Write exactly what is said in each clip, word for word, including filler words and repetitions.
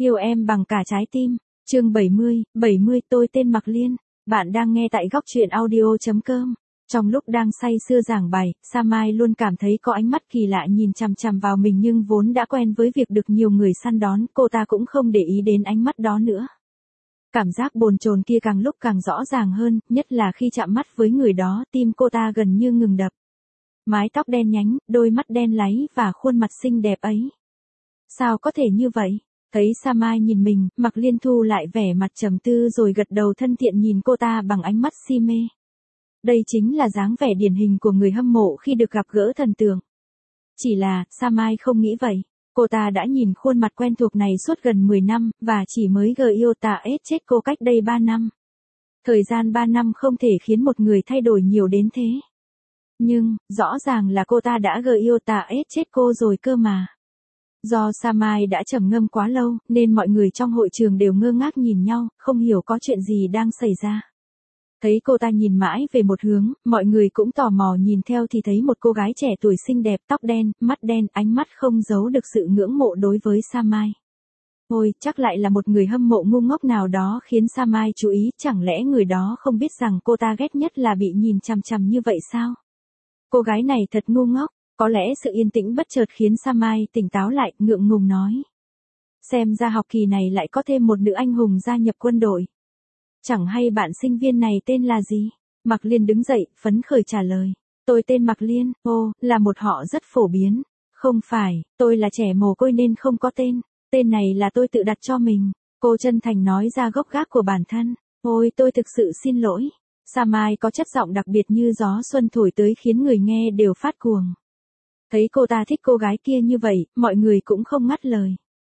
Yêu em bằng cả trái tim. Chương bảy mươi, bảy mươi tôi tên Mạc Liên. Bạn đang nghe tại góc truyện audio chấm com. Trong lúc đang say sưa giảng bài, Sa Mai luôn cảm thấy có ánh mắt kỳ lạ nhìn chằm chằm vào mình, nhưng vốn đã quen với việc được nhiều người săn đón, cô ta cũng không để ý đến ánh mắt đó nữa. Cảm giác bồn chồn kia càng lúc càng rõ ràng hơn, nhất là khi chạm mắt với người đó, tim cô ta gần như ngừng đập. Mái tóc đen nhánh, đôi mắt đen láy và khuôn mặt xinh đẹp ấy. Sao có thể như vậy? Thấy Sa Mai nhìn mình, Mạc Liên thu lại vẻ mặt trầm tư rồi gật đầu thân thiện nhìn cô ta bằng ánh mắt si mê. Đây chính là dáng vẻ điển hình của người hâm mộ khi được gặp gỡ thần tượng. Chỉ là, Sa Mai không nghĩ vậy. Cô ta đã nhìn khuôn mặt quen thuộc này suốt gần mười năm, và chỉ mới gờ yêu ta ết chết cô cách đây ba năm. Thời gian ba năm không thể khiến một người thay đổi nhiều đến thế. Nhưng, rõ ràng là cô ta đã gờ yêu ta ết chết cô rồi cơ mà. Do Sa Mai đã trầm ngâm quá lâu, nên mọi người trong hội trường đều ngơ ngác nhìn nhau, không hiểu có chuyện gì đang xảy ra. Thấy cô ta nhìn mãi về một hướng, mọi người cũng tò mò nhìn theo thì thấy một cô gái trẻ tuổi xinh đẹp, tóc đen, mắt đen, ánh mắt không giấu được sự ngưỡng mộ đối với Sa Mai. Ôi, chắc lại là một người hâm mộ ngu ngốc nào đó khiến Sa Mai chú ý, chẳng lẽ người đó không biết rằng cô ta ghét nhất là bị nhìn chằm chằm như vậy sao? Cô gái này thật ngu ngốc. Có lẽ sự yên tĩnh bất chợt khiến Sa Mai tỉnh táo lại, ngượng ngùng nói. Xem ra học kỳ này lại có thêm một nữ anh hùng gia nhập quân đội. Chẳng hay bạn sinh viên này tên là gì? Mạc Liên đứng dậy, phấn khởi trả lời. Tôi tên Mạc Liên, ô, là một họ rất phổ biến. Không phải, tôi là trẻ mồ côi nên không có tên. Tên này là tôi tự đặt cho mình. Cô chân thành nói ra gốc gác của bản thân. Ôi, tôi thực sự xin lỗi. Sa Mai có chất giọng đặc biệt như gió xuân thổi tới khiến người nghe đều phát cuồng. Thấy cô ta thích cô gái kia như vậy, mọi người cũng không ngắt lời.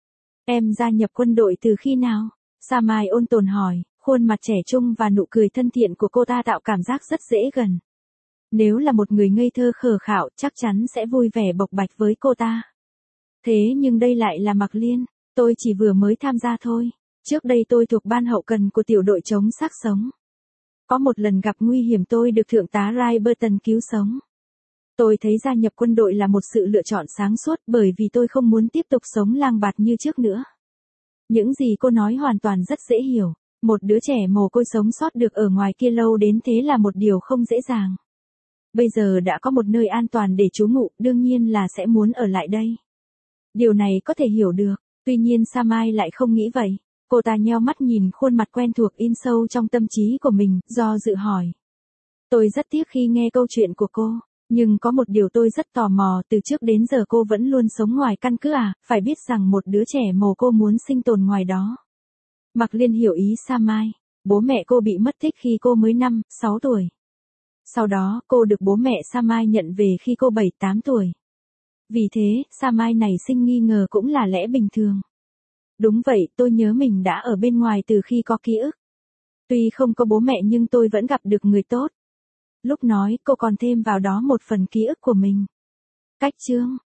Em gia nhập quân đội từ khi nào? Sa Mai ôn tồn hỏi, khuôn mặt trẻ trung và nụ cười thân thiện của cô ta tạo cảm giác rất dễ gần. Nếu là một người ngây thơ khờ khạo, chắc chắn sẽ vui vẻ bộc bạch với cô ta. Thế nhưng đây lại là Mạc Liên, tôi chỉ vừa mới tham gia thôi. Trước đây tôi thuộc ban hậu cần của tiểu đội chống xác sống. Có một lần gặp nguy hiểm tôi được thượng tá Ray Burton cứu sống. Tôi thấy gia nhập quân đội là một sự lựa chọn sáng suốt bởi vì tôi không muốn tiếp tục sống lang bạt như trước nữa. Những gì cô nói hoàn toàn rất dễ hiểu. Một đứa trẻ mồ côi sống sót được ở ngoài kia lâu đến thế là một điều không dễ dàng. Bây giờ đã có một nơi an toàn để trú ngụ, đương nhiên là sẽ muốn ở lại đây. Điều này có thể hiểu được, tuy nhiên Sa Mai lại không nghĩ vậy. Cô ta nheo mắt nhìn khuôn mặt quen thuộc in sâu trong tâm trí của mình, do dự hỏi. Tôi rất tiếc khi nghe câu chuyện của cô. Nhưng có một điều tôi rất tò mò, từ trước đến giờ cô vẫn luôn sống ngoài căn cứ à, phải biết rằng một đứa trẻ mồ cô muốn sinh tồn ngoài đó. Mạc Liên hiểu ý Sa Mai, bố mẹ cô bị mất tích khi cô mới năm, sáu tuổi. Sau đó, cô được bố mẹ Sa Mai nhận về khi cô bảy, tám tuổi. Vì thế, Sa Mai này sinh nghi ngờ cũng là lẽ bình thường. Đúng vậy, tôi nhớ mình đã ở bên ngoài từ khi có ký ức. Tuy không có bố mẹ nhưng tôi vẫn gặp được người tốt. Lúc nói, cô còn thêm vào đó một phần ký ức của mình. Cách chương,